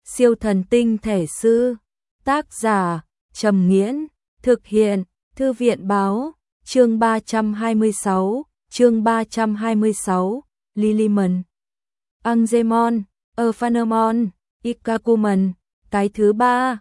Siêu thần tinh thể sư. Tác giả Trầm Nghiễn. Thực hiện Thư viện báo. Chương 326. Lilimon, Angemon, Ophanomon, Ikakumon. Cái thứ ba,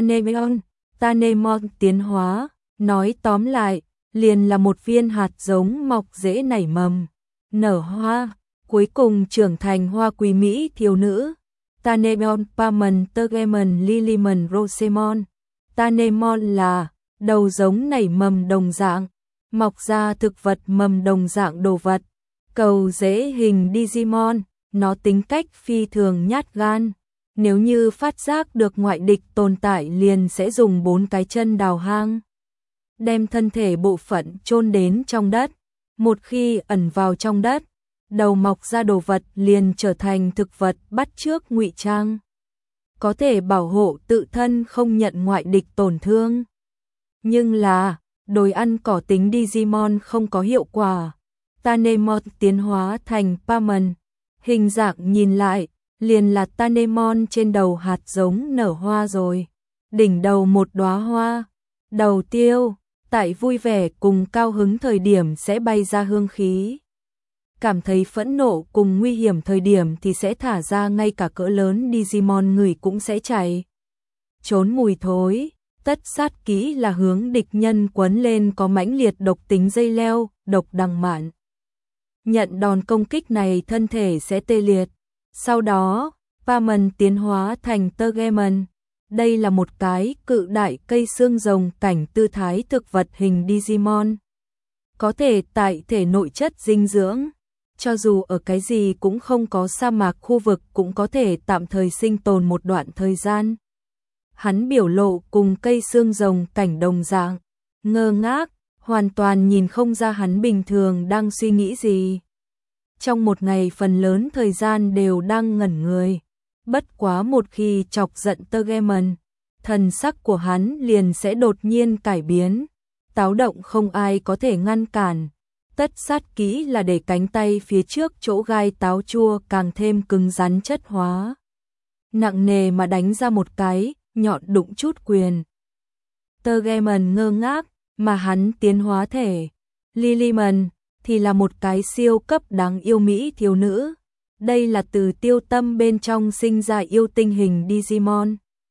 Tanemon tiến hóa. Nói tóm lại, liền là một viên hạt giống mọc dễ nảy mầm, nở hoa, cuối cùng trưởng thành hoa quý mỹ thiếu nữ. Tanemon Pamon Tergemon Lilimon Rosemon. Tanemon là đầu giống nảy mầm đồng dạng, mọc ra thực vật mầm đồng dạng đồ vật. Cầu dễ hình Digimon, nó tính cách phi thường nhát gan. Nếu như phát giác được ngoại địch tồn tại liền sẽ dùng 4 cái chân đào hang, đem thân thể bộ phận chôn đến trong đất. Một khi ẩn vào trong đất, đầu mọc ra đồ vật liền trở thành thực vật bắt chước ngụy trang, có thể bảo hộ tự thân không nhận ngoại địch tổn thương. Nhưng là, đối ăn cỏ tính Digimon không có hiệu quả. Tanemon tiến hóa thành Pamon, hình dạng nhìn lại, liền là Tanemon trên đầu hạt giống nở hoa rồi. Đỉnh đầu một đóa hoa, đầu tiêu, tại vui vẻ cùng cao hứng thời điểm sẽ bay ra hương khí. Cảm thấy phẫn nộ cùng nguy hiểm thời điểm thì sẽ thả ra, ngay cả cỡ lớn Digimon ngửi cũng sẽ chạy trốn mùi thối. Tất sát kỹ là hướng địch nhân quấn lên có mãnh liệt độc tính dây leo, độc đằng mạn. Nhận đòn công kích này thân thể sẽ tê liệt. Sau đó, Pamon tiến hóa thành Tergemon. Đây là một cái cự đại cây xương rồng cảnh tư thái thực vật hình Digimon. Có thể tại thể nội chất dinh dưỡng, cho dù ở cái gì cũng không có sa mạc khu vực cũng có thể tạm thời sinh tồn một đoạn thời gian. Hắn biểu lộ cùng cây xương rồng cảnh đồng dạng, ngơ ngác, hoàn toàn nhìn không ra hắn bình thường đang suy nghĩ gì. Trong một ngày phần lớn thời gian đều đang ngẩn người. Bất quá một khi chọc giận Tergemon, thần sắc của hắn liền sẽ đột nhiên cải biến, táo động không ai có thể ngăn cản. Tất sát kỹ là để cánh tay phía trước chỗ gai táo chua càng thêm cứng rắn chất hóa, nặng nề mà đánh ra một cái, nhọn đụng chút quyền. Tergemon ngơ ngác, mà hắn tiến hóa thể Lilimon thì là một cái siêu cấp đáng yêu mỹ thiếu nữ. Đây là từ tiêu tâm bên trong sinh ra yêu tinh hình Digimon.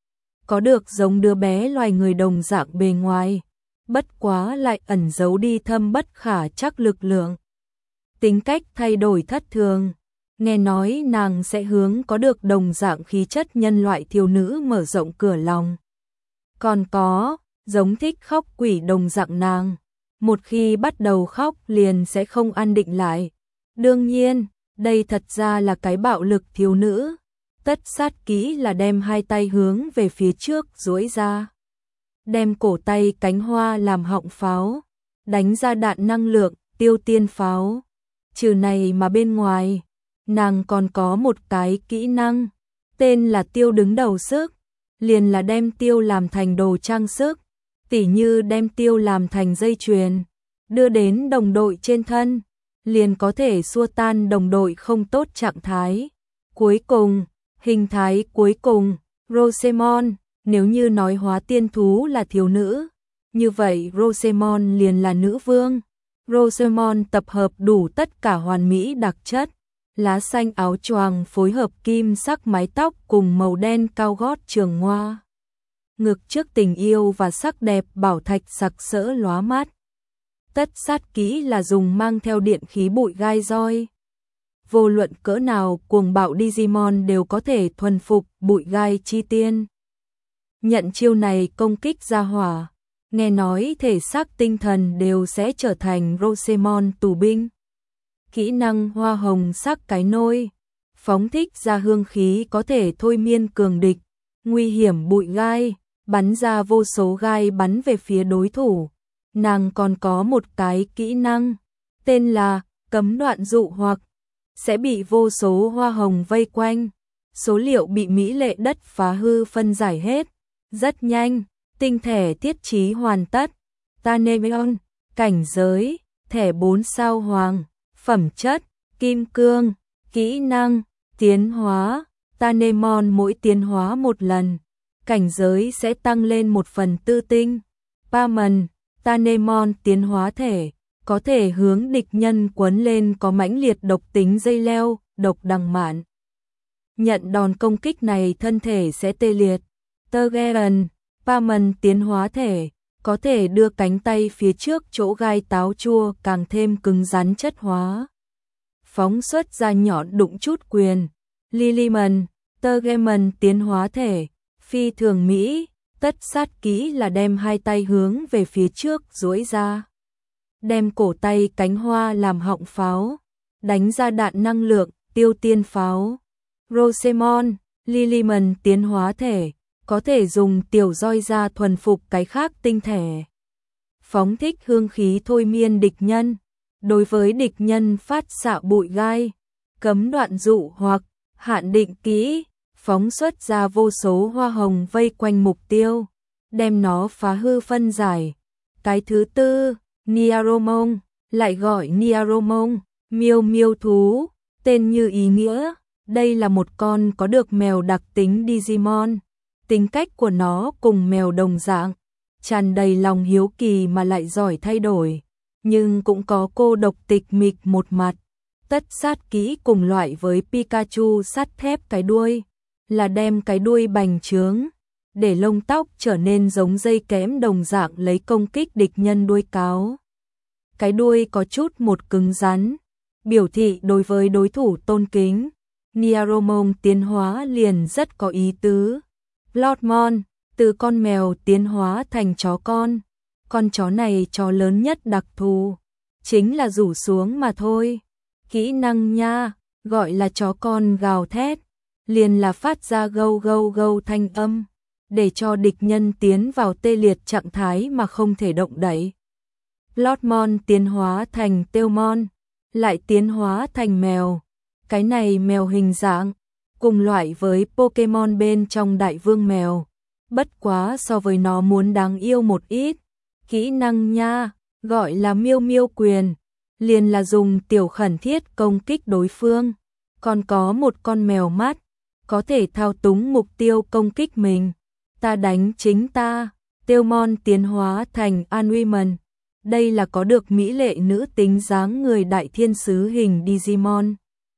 Có được giống đứa bé loài người đồng dạng bề ngoài, bất quá lại ẩn giấu đi thâm bất khả trắc lực lượng. Tính cách thay đổi thất thường. Nghe nói nàng sẽ hướng có được đồng dạng khí chất nhân loại thiếu nữ mở rộng cửa lòng. Còn có, giống thích khóc quỷ đồng dạng nàng. Một khi bắt đầu khóc liền sẽ không an định lại. Đương nhiên, đây thật ra là cái bạo lực thiếu nữ. Tất sát kỹ là đem hai tay hướng về phía trước duỗi ra, đem cổ tay cánh hoa làm họng pháo, đánh ra đạn năng lượng, tiêu tiên pháo. Trừ này mà bên ngoài, nàng còn có một cái kỹ năng, tên là tiêu đứng đầu sức, liền là đem tiêu làm thành đồ trang sức, tỉ như đem tiêu làm thành dây chuyền, đưa đến đồng đội trên thân, liền có thể xua tan đồng đội không tốt trạng thái. Cuối cùng, hình thái cuối cùng, Rosemon, nếu như nói hóa tiên thú là thiếu nữ, như vậy Rosemon liền là nữ vương. Rosemon tập hợp đủ tất cả hoàn mỹ đặc chất, lá xanh áo choàng phối hợp kim sắc mái tóc cùng màu đen cao gót trường hoa. Ngực trước tình yêu và sắc đẹp bảo thạch sặc sỡ lóa mắt. Tất sát kỹ là dùng mang theo điện khí bụi gai roi. Vô luận cỡ nào cuồng bạo Digimon đều có thể thuần phục bụi gai chi tiên. Nhận chiêu này công kích ra hỏa, nghe nói thể xác tinh thần đều sẽ trở thành Rosemon tù binh. Kỹ năng hoa hồng sắc cái nôi, phóng thích ra hương khí có thể thôi miên cường địch, nguy hiểm bụi gai, bắn ra vô số gai bắn về phía đối thủ. Nàng còn có một cái kỹ năng, tên là cấm đoạn dụ hoặc, sẽ bị vô số hoa hồng vây quanh, số liệu bị mỹ lệ đất phá hư phân giải hết. Rất nhanh, tinh thể thiết trí hoàn tất. Tanemon, cảnh giới, thẻ 4 sao hoàng, phẩm chất, kim cương, kỹ năng, tiến hóa, Tanemon mỗi tiến hóa một lần, cảnh giới sẽ tăng lên một phần tư tinh. Paimon, Tanemon tiến hóa thể, có thể hướng địch nhân quấn lên có mãnh liệt độc tính dây leo, độc đằng mạn. Nhận đòn công kích này thân thể sẽ tê liệt. Tergeran, Paimon tiến hóa thể, có thể đưa cánh tay phía trước chỗ gai táo chua càng thêm cứng rắn chất hóa. Phóng xuất ra nhọn đụng chút quyền. Lilimon, Tergemon tiến hóa thể, phi thường mỹ, tất sát kỹ là đem hai tay hướng về phía trước duỗi ra. Đem cổ tay cánh hoa làm họng pháo, đánh ra đạn năng lượng, tiêu tiên pháo. Rosemon, Lilimon tiến hóa thể, có thể dùng tiểu roi ra thuần phục cái khác tinh thể. Phóng thích hương khí thôi miên địch nhân, đối với địch nhân phát xạ bụi gai, cấm đoạn dụ hoặc hạn định kỹ, phóng xuất ra vô số hoa hồng vây quanh mục tiêu, đem nó phá hư phân giải. Cái thứ tư, Niaromon, lại gọi Niaromon, miêu miêu thú, tên như ý nghĩa, đây là một con có được mèo đặc tính Digimon. Tính cách của nó cùng mèo đồng dạng, tràn đầy lòng hiếu kỳ mà lại giỏi thay đổi, nhưng cũng có cô độc tịch mịch một mặt. Tất sát kỹ cùng loại với Pikachu sắt thép cái đuôi, là đem cái đuôi bành trướng, để lông tóc trở nên giống dây kẽm đồng dạng lấy công kích địch nhân đuôi cáo. Cái đuôi có chút một cứng rắn, biểu thị đối với đối thủ tôn kính. Niaromon tiến hóa liền rất có ý tứ. Bloodmon, từ con mèo tiến hóa thành chó con chó này chó lớn nhất đặc thù, chính là rủ xuống mà thôi. Kỹ năng nha, gọi là chó con gào thét, liền là phát ra gâu gâu gâu thanh âm, để cho địch nhân tiến vào tê liệt trạng thái mà không thể động đậy. Bloodmon tiến hóa thành Tailmon, lại tiến hóa thành mèo. Cái này mèo hình dạng, cùng loại với Pokemon bên trong đại vương mèo, bất quá so với nó muốn đáng yêu một ít. Kỹ năng nha, gọi là miêu miêu quyền, liền là dùng tiểu khẩn thiết công kích đối phương. Còn có một con mèo mắt, có thể thao túng mục tiêu công kích mình. Ta đánh chính ta. Tailmon tiến hóa thành Anwimon, đây là có được mỹ lệ nữ tính dáng người đại thiên sứ hình Digimon,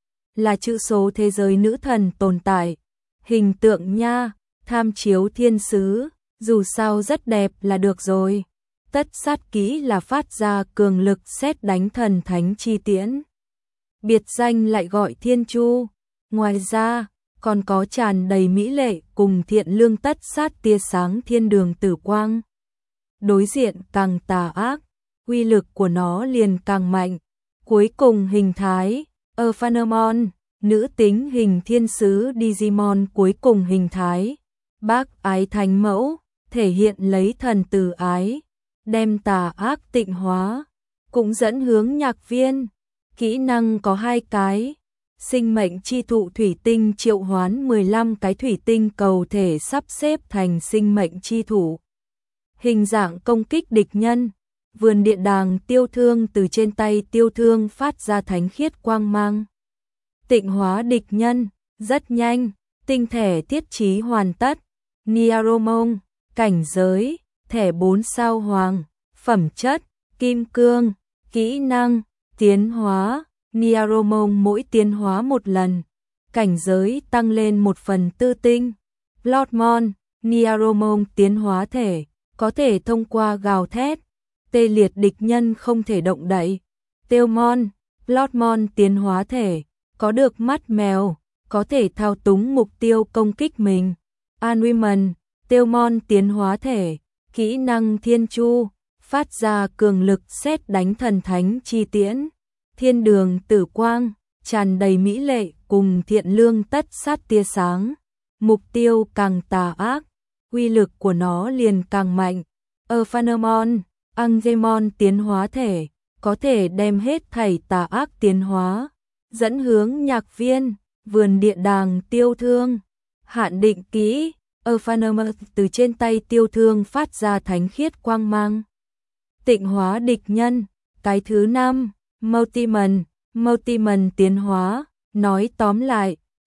là chữ số thế giới nữ thần tồn tại. Hình tượng nha, tham chiếu thiên sứ, dù sao rất đẹp là được rồi. Tất sát kỹ là phát ra cường lực sét đánh thần thánh chi tiễn, biệt danh lại gọi thiên chu. Ngoài ra, còn có tràn đầy mỹ lệ cùng thiện lương tất sát tia sáng thiên đường tử quang. Đối diện càng tà ác, uy lực của nó liền càng mạnh. Cuối cùng hình thái, Orphanomon, nữ tính hình thiên sứ Digimon cuối cùng hình thái. Bác ái thánh mẫu, thể hiện lấy thần từ ái, đem tà ác tịnh hóa, cũng dẫn hướng nhạc viên. Kỹ năng có 2 cái. Sinh mệnh chi thụ thủy tinh triệu hoán 15 cái thủy tinh cầu thể sắp xếp thành sinh mệnh chi thụ. Hình dạng công kích địch nhân. Vườn điện đàng tiêu thương, từ trên tay tiêu thương phát ra thánh khiết quang mang. Tịnh hóa địch nhân, rất nhanh, tinh thể thiết trí hoàn tất. Niaromon, cảnh giới, thẻ 4 sao hoàng, phẩm chất, kim cương, kỹ năng, tiến hóa. Niaromon mỗi tiến hóa một lần, cảnh giới tăng lên 1/4 tinh. Bloodmon, Niaromon tiến hóa thể, có thể thông qua gào thét, tê liệt địch nhân không thể động đậy. Tailmon, Bloodmon tiến hóa thể, có được mắt mèo, có thể thao túng mục tiêu công kích mình. Anwimon, Tailmon tiến hóa thể, kỹ năng thiên chu, phát ra cường lực sét đánh thần thánh chi tiễn. Thiên đường tử quang, tràn đầy mỹ lệ cùng thiện lương tất sát tia sáng. Mục tiêu càng tà ác, uy lực của nó liền càng mạnh. Orphanomon, Angemon tiến hóa thể, có thể đem hết thảy tà ác tiến hóa, dẫn hướng nhạc viên, vườn địa đàng tiêu thương. Hạn định kỹ, Orphanomon, từ trên tay tiêu thương phát ra thánh khiết quang mang, tịnh hóa địch nhân. Cái thứ 5, Multimon tiến hóa, nói tóm lại,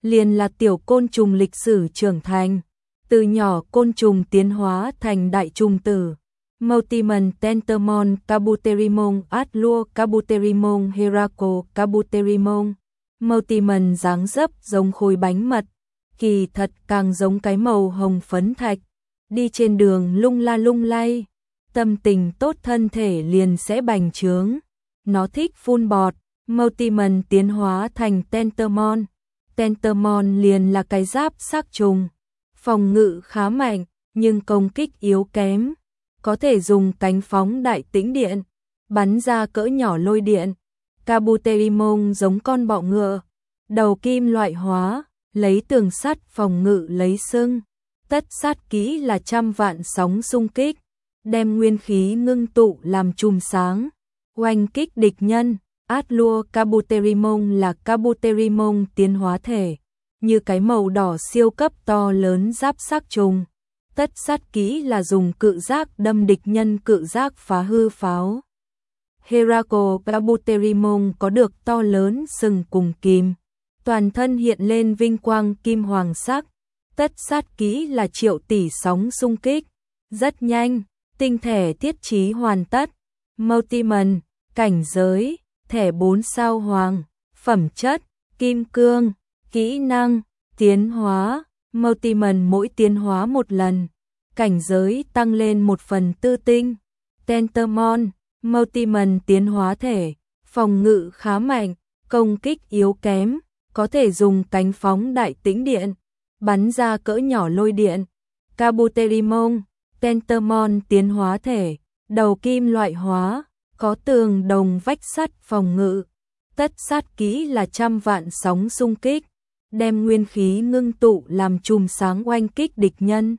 liền là tiểu côn trùng lịch sử trưởng thành, từ nhỏ côn trùng tiến hóa thành đại trùng tử. Multimon Tentamon Kabuterimon Atlua Kabuterimon Heraco Kabuterimon. Multimon dáng dấp giống khối bánh mật, kỳ thật càng giống cái màu hồng phấn thạch, đi trên đường lung la lung lay, tâm tình tốt thân thể liền sẽ bành trướng. Nó thích phun bọt. Multimon tiến hóa thành Tentamon. Tentamon liền là cái giáp xác trùng, phòng ngự khá mạnh nhưng công kích yếu kém, có thể dùng cánh phóng đại tĩnh điện, bắn ra cỡ nhỏ lôi điện. Kabuterimon giống con bọ ngựa, đầu kim loại hóa, lấy tường sắt phòng ngự lấy sưng. Tất sát kỹ là trăm vạn sóng xung kích, đem nguyên khí ngưng tụ làm chùm sáng, oanh kích địch nhân. Atlua Kabuterimon là Kabuterimon tiến hóa thể, như cái màu đỏ siêu cấp to lớn giáp xác trùng. Tất sát kỹ là dùng cự giác đâm địch nhân, cự giác phá hư pháo. Heraco Kabuterimon có được to lớn sừng cùng kìm, toàn thân hiện lên vinh quang kim hoàng sắc. Tất sát kỹ là triệu tỷ sóng xung kích, rất nhanh, tinh thể thiết trí hoàn tất. Multimon, cảnh giới, thẻ 4 sao hoàng, phẩm chất, kim cương, kỹ năng, tiến hóa. Multimon mỗi tiến hóa một lần, cảnh giới tăng lên một phần tư tinh. Tentamon, Multimon tiến hóa thể, phòng ngự khá mạnh, công kích yếu kém, có thể dùng cánh phóng đại tĩnh điện, bắn ra cỡ nhỏ lôi điện. Kabuterimon, Tentamon tiến hóa thể, đầu kim loại hóa, có tường đồng vách sắt phòng ngự. Tất sát kỹ là trăm vạn sóng xung kích, đem nguyên khí ngưng tụ làm chùm sáng oanh kích địch nhân.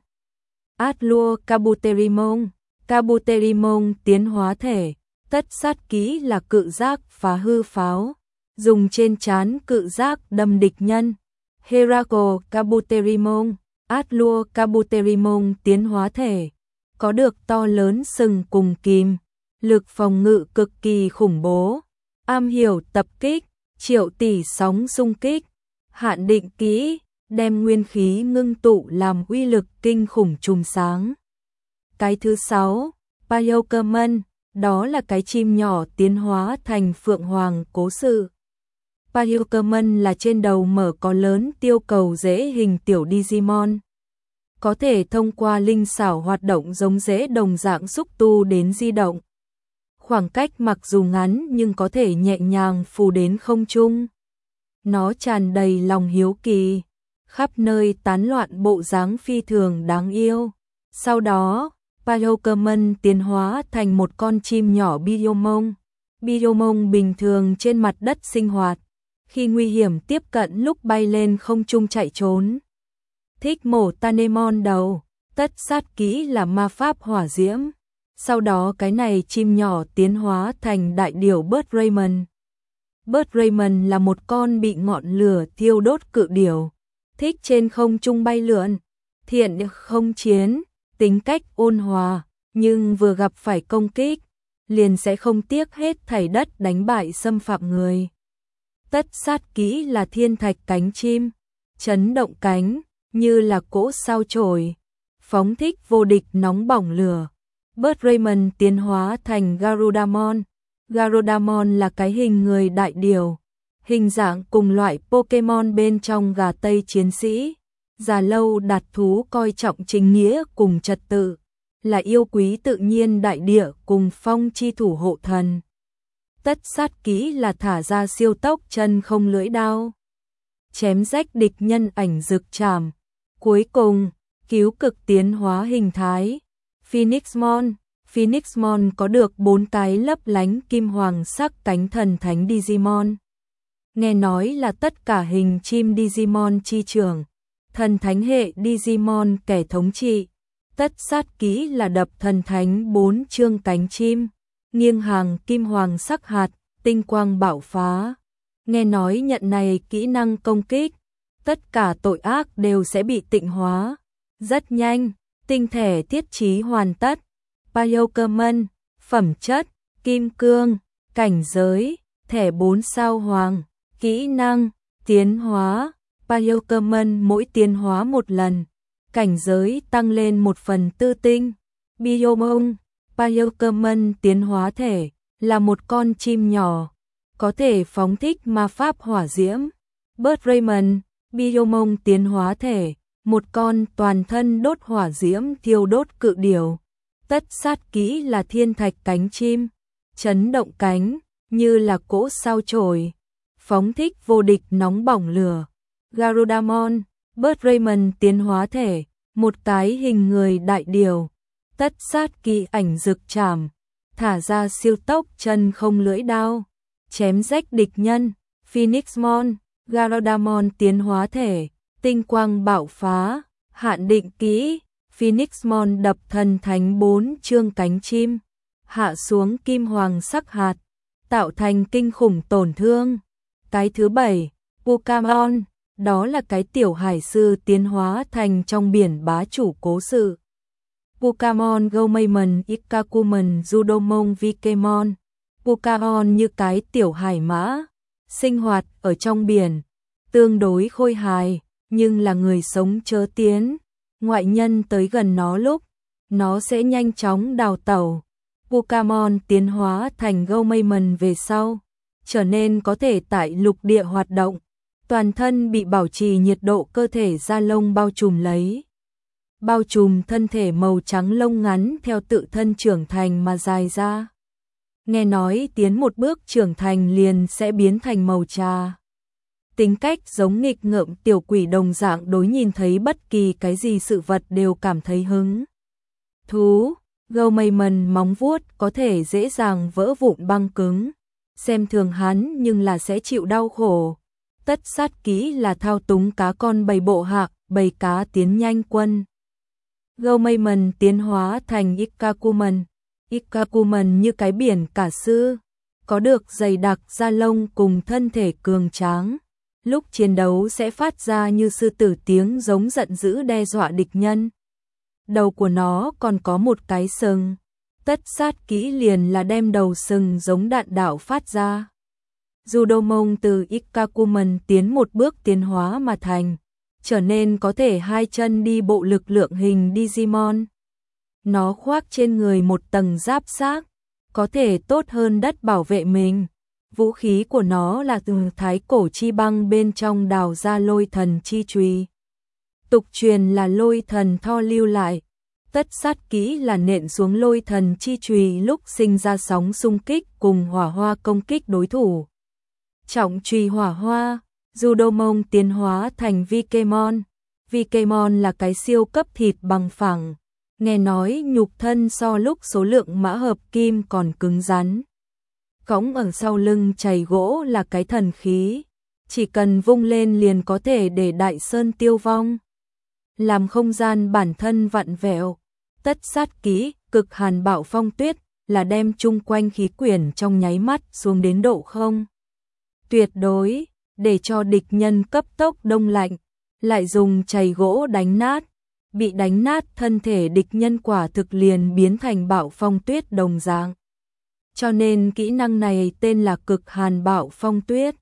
Atlua Kabuterimon, Kabuterimon tiến hóa thể, tất sát kỹ là cự giác phá hư pháo, dùng trên trán cự giác đâm địch nhân. Heraco Kabuterimon, Atlua Kabuterimon tiến hóa thể, có được to lớn sừng cùng kìm, lực phòng ngự cực kỳ khủng bố, am hiểu tập kích, triệu tỷ sóng xung kích. Hạn định kỹ, đem nguyên khí ngưng tụ làm uy lực kinh khủng chùm sáng. Cái thứ 6, Payocamon, đó là cái chim nhỏ tiến hóa thành phượng hoàng cố sự. Payocamon là trên đầu mở có lớn tiêu cầu rễ hình tiểu Digimon, có thể thông qua linh xảo hoạt động giống rễ đồng dạng xúc tu đến di động. Khoảng cách mặc dù ngắn nhưng có thể nhẹ nhàng phù đến không trung. Nó tràn đầy lòng hiếu kỳ, khắp nơi tán loạn bộ dáng phi thường đáng yêu. Sau đó, Payocamon tiến hóa thành một con chim nhỏ Biyomon. Biyomon bình thường trên mặt đất sinh hoạt, khi nguy hiểm tiếp cận lúc bay lên không trung chạy trốn. Thích mổ Tanemon đầu, tất sát kỹ là ma pháp hỏa diễm. Sau đó cái này chim nhỏ tiến hóa thành đại điểu Bird Raymond. Bird Raymond là một con bị ngọn lửa thiêu đốt cự điểu, thích trên không trung bay lượn, thiện không chiến, tính cách ôn hòa, nhưng vừa gặp phải công kích, liền sẽ không tiếc hết thảy đất đánh bại xâm phạm người. Tất sát kỹ là thiên thạch cánh chim, chấn động cánh, như là cỗ sao chổi, phóng thích vô địch nóng bỏng lửa. Bird Raymond tiến hóa thành Garudamon. Garudamon là cái hình người đại điểu, hình dạng cùng loại Pokemon bên trong gà Tây chiến sĩ. Già lâu đạt thú coi trọng chính nghĩa cùng trật tự, là yêu quý tự nhiên đại địa cùng phong chi thủ hộ thần. Tất sát kỹ là thả ra siêu tốc chân không lưỡi đao, chém rách địch nhân ảnh rực chảm. Cuối cùng, cứu cực tiến hóa hình thái. Phoenixmon. Phoenixmon có được 4 cái lấp lánh kim hoàng sắc cánh thần thánh Digimon. Nghe nói là tất cả hình chim Digimon chi trưởng, thần thánh hệ Digimon kẻ thống trị. Tất sát kỹ là đập thần thánh 4 chương cánh chim, nghiêng hàng kim hoàng sắc hạt, tinh quang bạo phá. Nghe nói nhận này kỹ năng công kích, tất cả tội ác đều sẽ bị tịnh hóa. Rất nhanh, tinh thể thiết trí hoàn tất. Payocamon, phẩm chất, kim cương, cảnh giới, thẻ 4 sao hoàng, kỹ năng, tiến hóa, Biocommon mỗi tiến hóa một lần, cảnh giới tăng lên 1/4 tinh. Biomong, Biocommon tiến hóa thể, là một con chim nhỏ, có thể phóng thích ma pháp hỏa diễm. Bird Raymond, Biomong tiến hóa thể, một con toàn thân đốt hỏa diễm thiêu đốt cự điểu. Tất sát kỹ là thiên thạch cánh chim, chấn động cánh, như là cỗ sao chổi, phóng thích vô địch nóng bỏng lửa. Garudamon, Bird Raymond tiến hóa thể, một cái hình người đại điểu. Tất sát kỹ ảnh rực chảm, thả ra siêu tốc chân không lưỡi đao, chém rách địch nhân. Phoenixmon, Garudamon tiến hóa thể, tinh quang bạo phá, hạn định kỹ. Phoenixmon đập thần thánh 4 chương cánh chim, hạ xuống kim hoàng sắc hạt, tạo thành kinh khủng tổn thương. Cái thứ 7, Pukamon, đó là cái tiểu hải sư tiến hóa thành trong biển bá chủ cố sự. Pukamon Goemon Ikkakumon Judomon Vikemon. Pukamon như cái tiểu hải mã, sinh hoạt ở trong biển, tương đối khôi hài, nhưng là người sống chớ tiến. Ngoại nhân tới gần nó lúc, nó sẽ nhanh chóng đào tẩu. Pukamon tiến hóa thành Goemon về sau, trở nên có thể tại lục địa hoạt động, toàn thân bị bảo trì nhiệt độ cơ thể da lông bao trùm lấy. Bao trùm thân thể màu trắng lông ngắn theo tự thân trưởng thành mà dài ra. Nghe nói tiến một bước trưởng thành liền sẽ biến thành màu trà. Tính cách giống nghịch ngợm tiểu quỷ đồng dạng, đối nhìn thấy bất kỳ cái gì sự vật đều cảm thấy hứng thú. Goemon móng vuốt có thể dễ dàng vỡ vụn băng cứng, xem thường hắn nhưng là sẽ chịu đau khổ. Tất sát kỹ là thao túng cá con bầy bộ hạ, bầy cá tiến nhanh quân. Goemon tiến hóa thành Ikkakumon. Ikkakumon như cái biển cả sư, có được dày đặc da lông cùng thân thể cường tráng. Lúc chiến đấu sẽ phát ra như sư tử tiếng giống giận dữ đe dọa địch nhân. Đầu của nó còn có một cái sừng. Tất sát kỹ liền là đem đầu sừng giống đạn đạo phát ra. Judomon từ Ikkakumon tiến một bước tiến hóa mà thành, trở nên có thể hai chân đi bộ lực lượng hình Digimon. Nó khoác trên người một tầng giáp xác, có thể tốt hơn đất bảo vệ mình. Vũ khí của nó là từ thái cổ chi băng bên trong đào ra lôi thần chi chùy. Tục truyền là lôi thần Thor lưu lại. Tất sát kỹ là nện xuống lôi thần chi chùy lúc sinh ra sóng xung kích cùng hỏa hoa công kích đối thủ. Trọng chùy hỏa hoa, Judomon tiến hóa thành Vikemon. Vikemon là cái siêu cấp thịt bằng phẳng. Nghe nói nhục thân so lúc số lượng mã hợp kim còn cứng rắn. Cõng ở sau lưng chày gỗ là cái thần khí, chỉ cần vung lên liền có thể để đại sơn tiêu vong, làm không gian bản thân vặn vẹo. Tất sát kỹ, cực hàn bạo phong tuyết, là đem chung quanh khí quyển trong nháy mắt xuống đến độ không tuyệt đối, để cho địch nhân cấp tốc đông lạnh, lại dùng chày gỗ đánh nát. Bị đánh nát thân thể địch nhân quả thực liền biến thành bạo phong tuyết đồng dạng. Cho nên kỹ năng này tên là cực hàn bạo phong tuyết.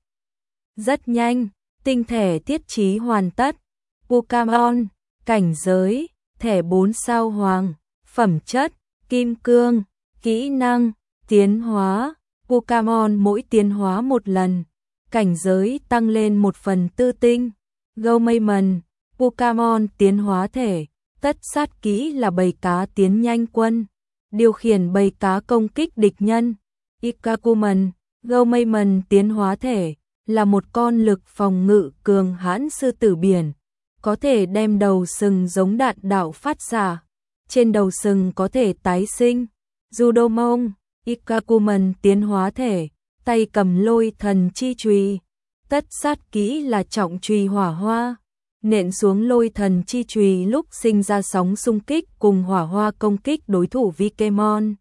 Rất nhanh, tinh thể thiết trí hoàn tất. Pukamon, cảnh giới, thẻ 4 sao hoàng, phẩm chất, kim cương, kỹ năng, tiến hóa. Pukamon mỗi tiến hóa một lần, cảnh giới tăng lên 1/4 tinh. Goemon, Pukamon tiến hóa thể, tất sát kỹ là bầy cá tiến nhanh quân, điều khiển bầy cá công kích địch nhân. Ikkakumon, Goemon tiến hóa thể, là một con lực phòng ngự cường hãn sư tử biển, có thể đem đầu sừng giống đạn đạo phát xạ, trên đầu sừng có thể tái sinh. Judomon, Ikkakumon tiến hóa thể, tay cầm lôi thần chi chùy, tất sát kỹ là trọng chùy hỏa hoa, nện xuống lôi thần chi chùy lúc sinh ra sóng xung kích cùng hỏa hoa công kích đối thủ Vikemon.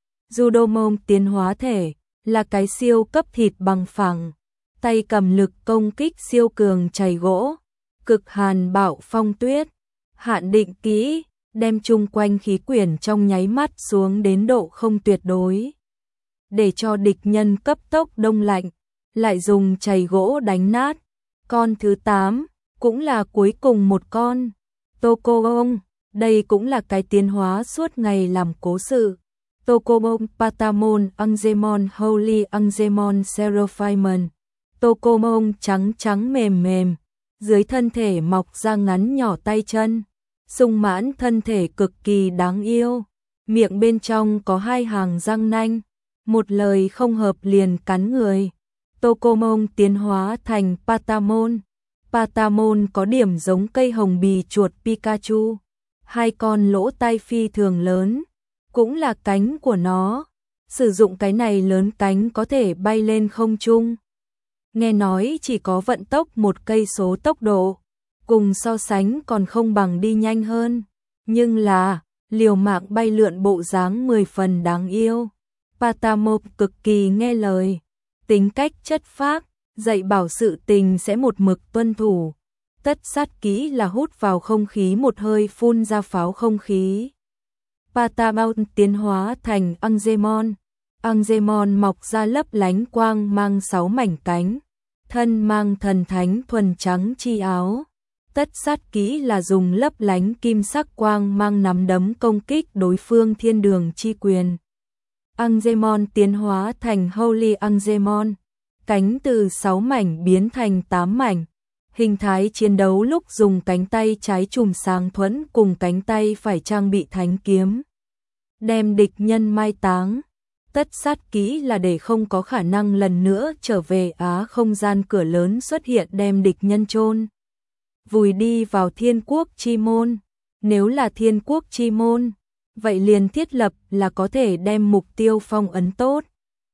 Judomon tiến hóa thể, là cái siêu cấp thịt bằng phẳng, tay cầm lực công kích siêu cường chày gỗ, cực hàn bạo phong tuyết, hạn định kỹ, đem chung quanh khí quyển trong nháy mắt xuống đến độ không tuyệt đối, để cho địch nhân cấp tốc đông lạnh, lại dùng chày gỗ đánh nát. Con thứ 8, cũng là cuối cùng một con. Tokobong, đây cũng là cái tiến hóa suốt ngày làm cố sự. Tokobong Patamon Angemon Holy Angemon Seraphimon. Tokobong trắng trắng mềm mềm, dưới thân thể mọc ra ngắn nhỏ tay chân, sung mãn thân thể cực kỳ đáng yêu, miệng bên trong có 2 hàng răng nanh, một lời không hợp liền cắn người. Tokobong tiến hóa thành Patamon. Patamon có điểm giống cây hồng bì chuột Pikachu, 2 con lỗ tai phi thường lớn, cũng là cánh của nó. Sử dụng cái này lớn cánh có thể bay lên không trung. Nghe nói chỉ có vận tốc 1 cây số tốc độ, cùng so sánh còn không bằng đi nhanh hơn, nhưng là liều mạng bay lượn bộ dáng 10 phần đáng yêu. Patamon cực kỳ nghe lời, tính cách chất phác, dạy bảo sự tình sẽ một mực tuân thủ. Tất sát kỹ là hút vào không khí một hơi phun ra pháo không khí. Patamon tiến hóa thành Angemon. Angemon mọc ra lấp lánh quang mang 6 mảnh cánh, thân mang thần thánh thuần trắng chi áo. Tất sát kỹ là dùng lấp lánh kim sắc quang mang nắm đấm công kích đối phương thiên đường chi quyền. Angemon tiến hóa thành Holy Angemon, cánh từ 6 mảnh biến thành 8 mảnh. Hình thái chiến đấu lúc dùng cánh tay trái trùm sáng thuẫn cùng cánh tay phải trang bị thánh kiếm, đem địch nhân mai táng. Tất sát kỹ là để không có khả năng lần nữa trở về Á không gian cửa lớn xuất hiện đem địch nhân chôn vùi đi vào thiên quốc chi môn. Nếu là thiên quốc chi môn, vậy liền thiết lập là có thể đem mục tiêu phong ấn tốt.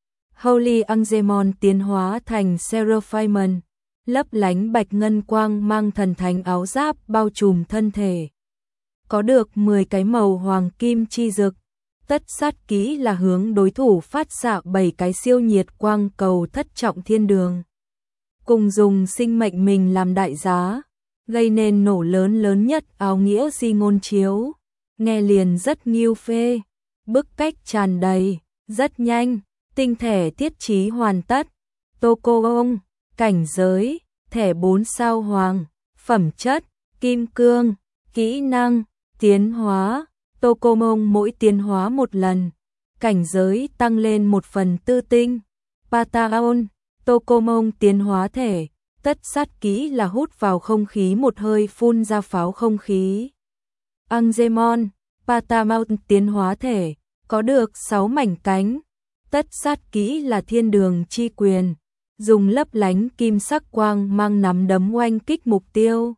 Holy Angemon tiến hóa thành Seraphimon, lấp lánh bạch ngân quang mang thần thánh áo giáp bao trùm thân thể, có được 10 cái màu hoàng kim chi rực. Tất sát kỹ là hướng đối thủ phát xạ 7 cái siêu nhiệt quang cầu thất trọng thiên đường, cùng dùng sinh mệnh mình làm đại giá, gây nên nổ lớn lớn nhất áo nghĩa di ngôn chiếu. Nghe liền rất nghiêu phê, bức cách tràn đầy, rất nhanh, tinh thể thiết trí hoàn tất. Tokobong, cảnh giới, thẻ 4 sao hoàng, phẩm chất, kim cương, kỹ năng, tiến hóa. Tokobong mỗi tiến hóa một lần, cảnh giới tăng lên 1 phần tư tinh. Patamon, Tokobong tiến hóa thể, tất sát kỹ là hút vào không khí một hơi phun ra pháo không khí. Angemon, Patamon tiến hóa thể, có được 6 mảnh cánh, tất sát kỹ là thiên đường chi quyền, dùng lấp lánh kim sắc quang mang nắm đấm oanh kích mục tiêu.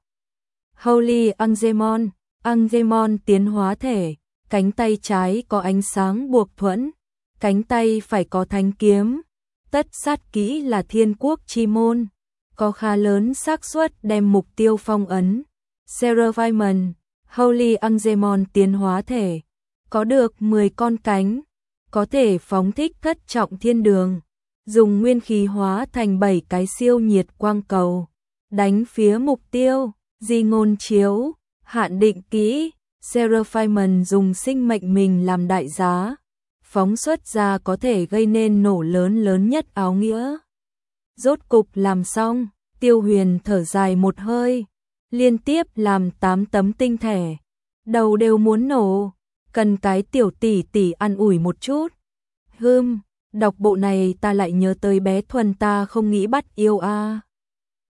Holy Angemon, Angemon tiến hóa thể, cánh tay trái có ánh sáng buộc thuẫn, cánh tay phải có thánh kiếm. Tất sát kỹ là thiên quốc chi môn, có khá lớn xác suất đem mục tiêu phong ấn. Seraphimon, Holy Angemon tiến hóa thể, có được 10 con cánh, có thể phóng thích thất trọng thiên đường, dùng nguyên khí hóa thành 7 cái siêu nhiệt quang cầu, đánh phía mục tiêu. Di ngôn chiếu, hạn định kỹ, Seraphimon dùng sinh mệnh mình làm đại giá, phóng xuất ra có thể gây nên nổ lớn lớn nhất áo nghĩa. Rốt cục làm xong, Tiêu Huyền thở dài một hơi, liên tiếp làm 8 tấm tinh thể, đầu đều muốn nổ, cần cái tiểu tỷ tỷ ăn ủi một chút. Đọc bộ này ta lại nhớ tới bé Thuần ta không nghĩ bắt yêu a.